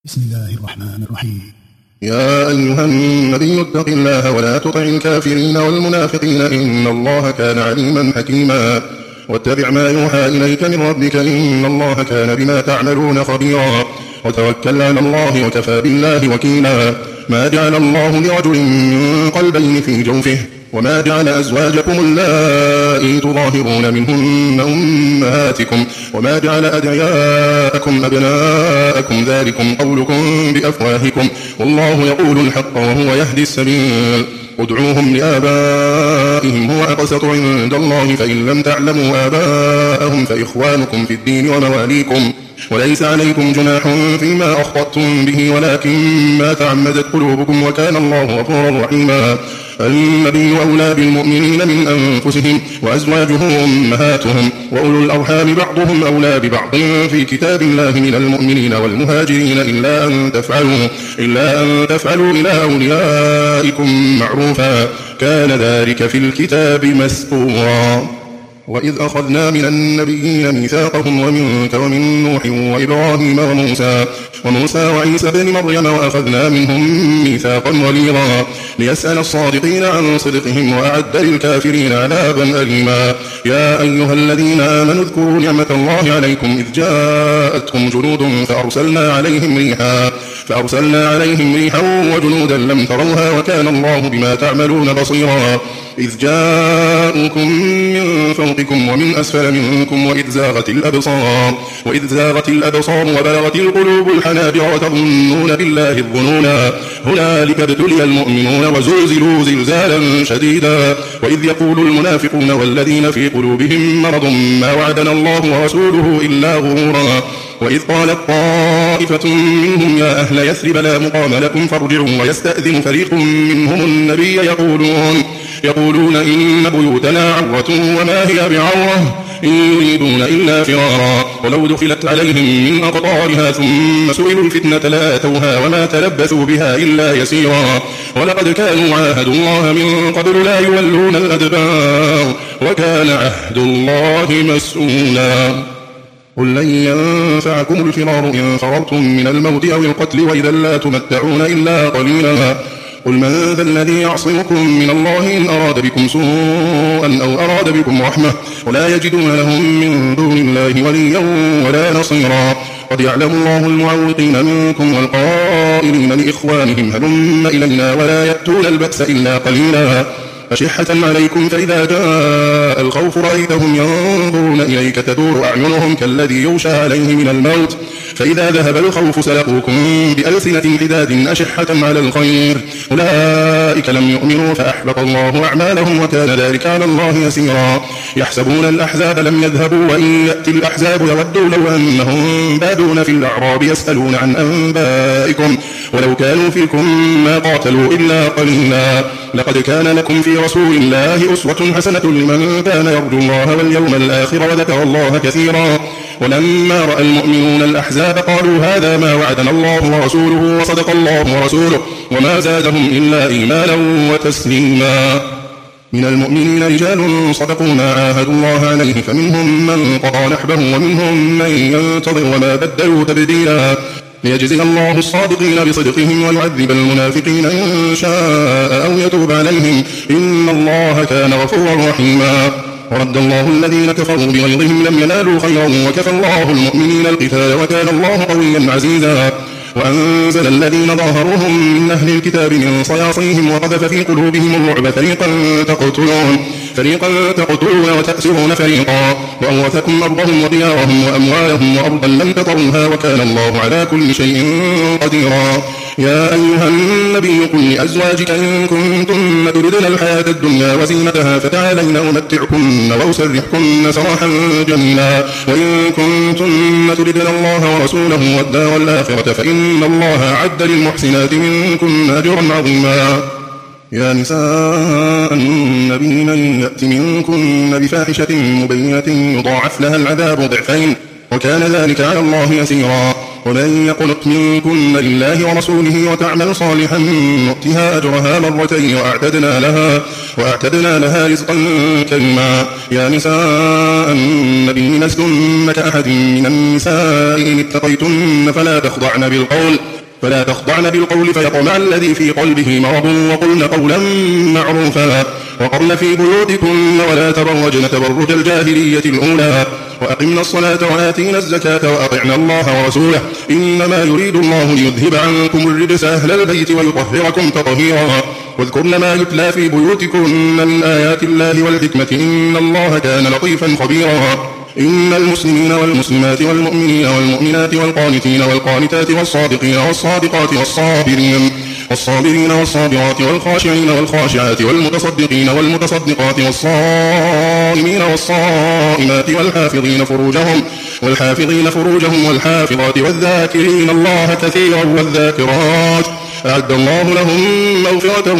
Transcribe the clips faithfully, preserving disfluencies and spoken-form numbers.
بسم الله الرحمن الرحيم. يا أيها النبي اتق الله ولا تطع الكافرين والمنافقين إن الله كان عليما حكيما واتبع ما يوحى إليك من ربك إن الله كان بما تعملون خبيرا وتوكل على الله وكفى بالله وكيلا. ما جعل الله لرجل من قلبين في جوفه وما جعل أزواجكم اللائي تظاهرون منهن أمهاتكم وما جعل أدعياءكم أبناءكم ذلكم قولكم بأفواهكم والله يقول الحق وهو يهدي السبيل. ادعوهم لآبائهم هو أقسط عند الله فإن لم تعلموا آباءهم فإخوانكم في الدين ومواليكم وليس عليكم جناح فيما أخطأتم به ولكن ما تعمدت قلوبكم وكان الله غفورا رحيما. النبي أولى بالمؤمنين من أنفسهم وأزواجه أمهاتهم وأولو الأرحام بعضهم أولى ببعض في كتاب الله من المؤمنين والمهاجرين إلا أن تفعلوا, إلا أن تفعلوا إلى أوليائكم معروفا كان ذلك في الكتاب مسطورا. وإذ أخذنا من النبيين ميثاقهم ومنك ومن نوح وإبراهيم وموسى وموسى وعيسى بن مريم وأخذنا منهم ميثاقا غليظا ليسأل الصادقين عن صدقهم وأعد للكافرين عذابا أليما. يا أيها الذين آمنوا اذكروا نعمة الله عليكم إذ جاءتكم جنود فأرسلنا عليهم ريحا فأرسلنا عليهم ريحا وجنودا لم تروها وكان الله بما تعملون بصيرا. إذ جاءوكم من فوقكم ومن أسفل منكم وإذ زاغت الأبصار وإذ زاغت الأبصار وبلغت القلوب الحناجر وتظنون بالله الظنونا هنالك ابتلي المؤمنون وزلزلوا زلزالا شديدا. وإذ يقول المنافقون والذين في قلوبهم مرض ما وعدنا الله ورسوله إلا غرورا. وإذ قالت طائفة منهم يا أهل يثرب لا مقام لكم فارجعوا ويستأذن فريق منهم النبي يقولون يقولون إن بيوتنا عورة وما هي بعورة إن يريدون إلا فرارا ولو دخلت عليهم من أقطارها ثم سئلوا الفتنة لآتوها وما تلبثوا بها إلا يسيرا. ولقد كانوا عاهدوا الله من قبل لا يولون الأدبار وكان عهد الله مسؤولا. قل لن ينفعكم الفرار إن فررتم من الموت أو القتل وإذا لا تمتعون إلا قليلا. قل من ذا الذي يعصمكم من الله إن أراد بكم سوءا أو أراد بكم رحمة ولا يجدون لهم من دون الله وليا ولا نصيرا. قد يعلم الله المعوقين منكم والقائلين لإخوانهم هلم إلينا ولا يأتون البأس إلا قليلا. أشحة عليكم فإذا جاء الخوف رأيتهم ينظرون إليك تدور أعينهم كالذي يغشى عليه من الموت فإذا ذهب الخوف سلقوكم بألسنة حداد أشحة على الخير أولئك لم يؤمنوا فأحبط الله أعمالهم وكان ذلك على الله يسيرا. يحسبون الأحزاب لم يذهبوا وإن يأتي الأحزاب يودوا لو أنهم بادون في الأعراب يسألون عن أنبائكم ولو كانوا فيكم ما قاتلوا إلا قليلا. لقد كان لكم في رسول الله أسوة حسنة لمن كان يرجو الله واليوم الآخر وذكر الله كثيرا. ولما رأى المؤمنون الأحزاب قالوا هذا ما وعدنا الله ورسوله وصدق الله ورسوله وما زادهم إلا إيمانا وتسليما. من المؤمنين رجال صدقوا ما عاهدوا الله عليه فمنهم من قضى نحبه ومنهم من ينتظر وما بدلوا تبديلا. ليجزي الله الصادقين بصدقهم ويعذب المنافقين إن شاء أو يتوب عليهم إن الله كان غفورا رحيما. ورد الله الذين كفروا بغيظهم لم ينالوا خيرا وكفى الله المؤمنين القتال وكان الله قويا عزيزا. وأنزل الذين ظاهروهم من أهل الكتاب من صياصيهم وقذف في قلوبهم الرعب فريقا تقتلون فريقا تقتلون وتأسرون فريقا وأورثكم أرضهم وديارهم وأموالهم وأرضا لم تطروها وكان الله على كل شيء قديرا. يا أيها النبي قل لأزواجك إن كنتن تردن الحياة الدنيا وزينتها فتعالين أمتعكن وأسرحكن سراحا جميلا وإن كنتن تردن الله ورسوله والدار الآخرة فإن الله أعد للمحسنات منكن أجرا عظيما. يا نساء النبي من يأت منكن بفاحشة مبينة يضاعف لها العذاب ضعفين وكان ذلك على الله يسيرا. ومن يقنط منكن لله ورسوله وتعمل صالحا نؤتها أجرها مرتين وأعتدنا لها, وأعتدنا لها رزقا كريما. يا نساء النبي لستن كأحد من النساء إن اتقيتن فلا تخضعن بالقول فلا تخضعن بالقول فيطمع الذي في قلبه مرض وقلن قولا معروفا وقرن في بيوتكن ولا تبرجن تبرج الجاهلية الأولى وأقمنا الصلاة وآتينا الزكاة وأطعنا الله ورسوله إنما يريد الله ليذهب عنكم الرجس أهل البيت ويطهركم تطهيرا واذكرن ما يتلى في بيوتكن من آيات الله والحكمة إن الله كان لطيفا خبيرا. إن المسلمين والمسلمات والمؤمنين والمؤمنات والقانتين والقانتات والصادقين والصادقات والصابرين والصابرين والصابرات والخاشعين والخاشعات والمتصدقين والمتصدقات والصائمين والصائمات والحافظين فروجهم والحافظين فروجهم والحافظات والذاكرين الله كثيرا والذاكرات أعد الله لهم مغفرة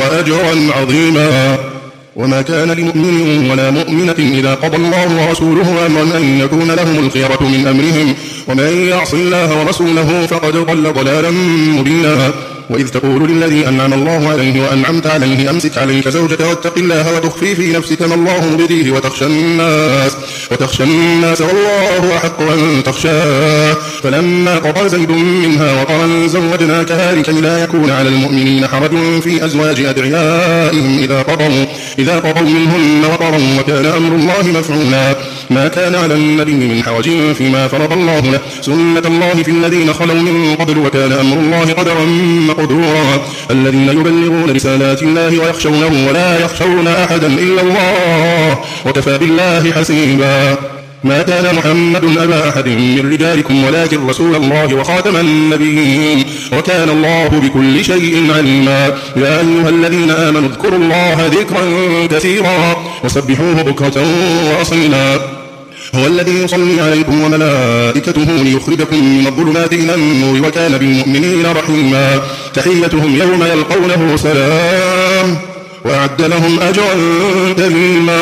وأجرا عظيما. وما كان لمؤمن ولا مؤمنة إذا قضى الله ورسوله أمرا أن يكون لهم الخيرة من أمرهم ومن يعص الله ورسوله فقد ضل ضلالا مبينا. وإذ تقول للذي أنعم الله عليه وأنعمت عليه أمسك عليك زوجك واتق الله وتخفي في نفسك ما الله مبديه وتخشى الناس وتخشى الناس والله أحق أن تخشاه فلما قضى زيد منها وطرا زوجناكها لكي لا يكون على المؤمنين حرج في أزواج أدعيائهم إذا قضوا إذا قضوا منهن وطرا وكان أمر الله مفعولا. ما كان على النبي من حرج فيما فرض الله له سنة الله في الذين خلوا من قبل وكان أمر الله قدرا مقدورا. الذين يبلغون رسالات الله ويخشونه ولا يخشون أحدا إلا الله وكفى بالله حسيبا. ما كان محمد أبا أحد من رجالكم ولكن رسول الله وخاتم النبيين وكان الله بكل شيء عليما. يا أيها الذين آمنوا اذكروا الله ذكرا كثيرا وسبحوه بكرة وأصيلا. هو الذي يصلي عليكم وملائكته ليخرجكم من الظلمات إلى النور وكان بالمؤمنين رحيما. تحيتهم يوم يلقونه سلام وأعد لهم أجرا كريما.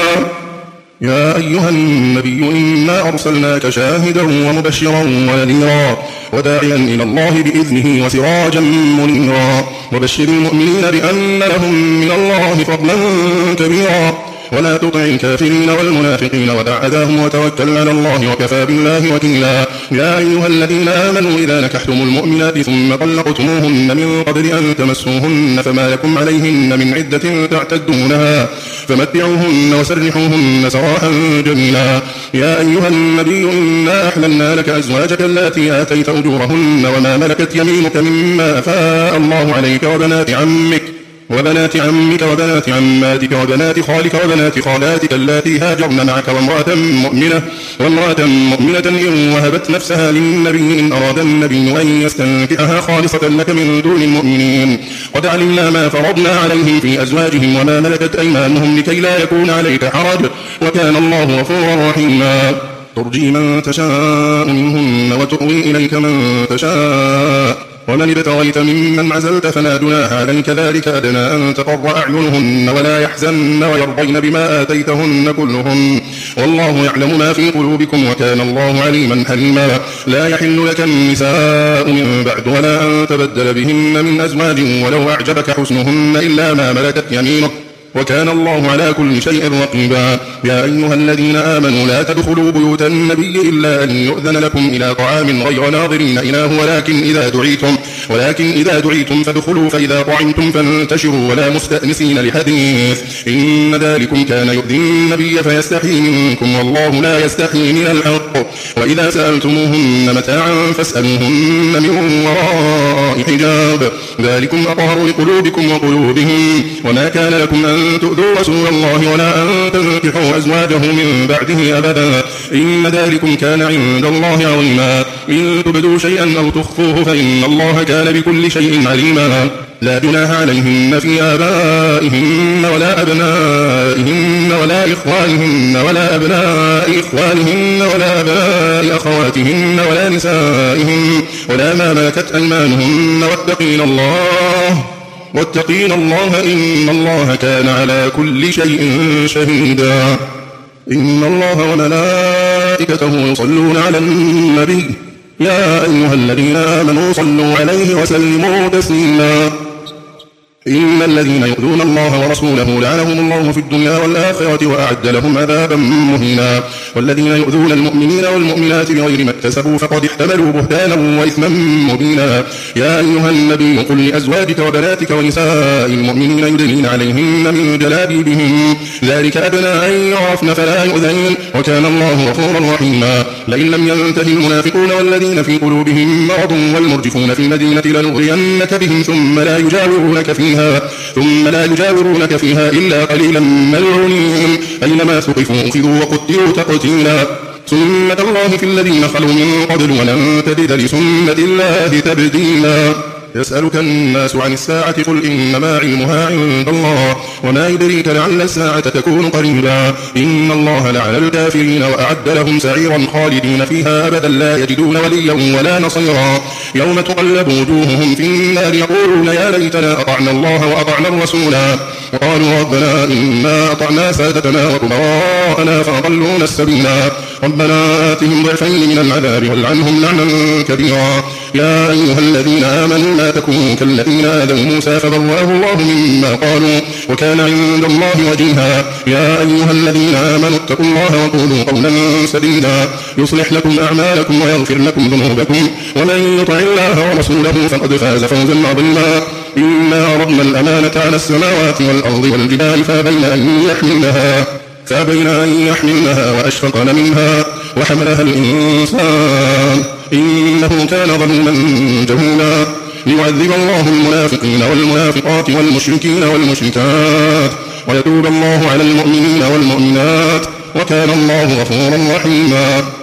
يا أيها النبي إنا أرسلناك شاهدا ومبشرا ونذيرا وداعيا إلى الله بإذنه وسراجا منيرا وبشر المؤمنين بأن لهم من الله فضلا كبيرا ولا تطع الكافرين والمنافقين ودع أذاهم وتوكل على الله وكفى بالله وكيلا. يا أيها الذين آمنوا إذا نكحتم المؤمنات ثم طلقتموهن من قبل أن تمسوهن فما لكم عليهن من عدة تعتدونها فمتعوهن وسرحوهن سراحا جميلا. يا أيها النبي إنا أحللنا لك أزواجك اللاتي آتيت أجورهن وما ملكت يمينك مما أفاء الله عليك وبنات عمك وبنات عمك وبنات عماتك وبنات خالك وبنات خالاتك اللاتي هاجرن معك وامرأة مؤمنة وامرأة مؤمنة إن وهبت نفسها للنبي إن أراد النبي أن يستنكحها خالصة لك من دون المؤمنين. قد علمنا ما فرضنا عليهم في أزواجهم وما ملكت أيمانهم لكي لا يكون عليك حرج وكان الله غفورا رحيما. ترجي من تشاء منهن وتؤوي إليك من تشاء ومن ابتغيت ممن عزلت فلا جناح عليك ذلك أدنى أن تقر أعينهن ولا يحزن ويرضين بما آتيتهن كلهن والله يعلم ما في قلوبكم وكان الله عليما حليما. لا يحل لك النساء من بعد ولا أن تبدل بهن من أزواج ولو أعجبك حسنهن إلا ما ملكت يمينك وكان الله على كل شيء رقيبا. يا أيها الذين آمنوا لا تدخلوا بيوت النبي إلا أن يؤذن لكم إلى طعام غير ناظرين إناه ولكن إذا دعيتم ولكن إذا دعيتم فادخلوا فإذا طعمتم فانتشروا ولا مستأنسين لحديث إن ذلكم كان يؤذي النبي فيستحيي منكم والله لا يستحيي من الحق. وإذا سألتموهن متاعا فاسألوهن من وراء حجاب ذلكم أطهر لقلوبكم وقلوبهم. وما كان لكم أن تؤذوا رسول الله ولا أن تنكحوا أزواجه من بعده أبدا إن ذلكم كان عند الله عظيما. إن تبدوا شيئا أو تخفوه فإن الله كان بكل شيء عليما. لا جناح عليهن في آبائهن ولا أبنائهن ولا إخوانهن ولا أبناء إخوانهن ولا أبناء أخواتهن ولا نسائهن ولا ما ملكت أيمانهن واتقين الله واتقين الله إن الله كان على كل شيء شهيدا. إن الله وملائكته يصلون على النبي يا أيها الذين آمنوا صلوا عليه وسلموا تسليما. إن الذين يؤذون الله ورسوله لعنهم الله في الدنيا والآخرة وأعد لهم عذابا مهينا. والذين يؤذون المؤمنين والمؤمنات بغير ما اكتسبوا فقد احتملوا بهتانا وإثما مبينا. يا أيها النبي قل لأزواجك وبناتك ونساء المؤمنين يدنين عليهن من جلابيبهن ذلك أدنى أن يعرفن فلا يؤذين وكان الله غفورا رحيما. لئن لم ينتهي المنافقون والذين في قلوبهم مرض والمرجفون في المدينة لنغرينك بهم ثم لا يجاورونك فيها ثم لا يجاورونك فيها إلا قليلا ملعونين أينما ثقفوا أخذوا وقتلوا تقتيلا. سنة الله في الذين خلوا من قبل ولن تجد لسنة الله تبديلا. يسألك الناس عن الساعة قل إنما علمها عند الله وما يدريك لعل الساعة تكون قريبا. إن الله لعن الكافرين وأعد لهم سعيرا خالدين فيها أبدا لا يجدون وليا ولا نصيرا. يوم تقلب وجوههم في النار يقولون يا ليتنا أطعنا الله وأطعنا الرسولا وقالوا ربنا إنا أطعنا سادتنا وكبراءنا فأضلونا السبيلا. ربنا آتهم ضعفين من العذاب والعنهم لعنا كبيرا. يا أيها الذين آمنوا لا تكونوا كالذين آذوا موسى فبرأه الله مما قالوا وكان عند الله وجيها. يا أيها الذين آمنوا اتقوا الله وقولوا قولا سديدا يصلح لكم أعمالكم ويغفر لكم ذنوبكم ومن يطع الله ورسوله فقد فاز فوزا عظيما. إنا عرضنا الأمانة على السماوات والأرض والجبال فأبين أن يحملنها فأبين أن يحملنها وأشفقن منها وحملها الإنسان إنه كان ظلوما جهولا. ليعذب الله المنافقين والمنافقات والمشركين والمشركات ويتوب الله على المؤمنين والمؤمنات وكان الله غفورا رحيما.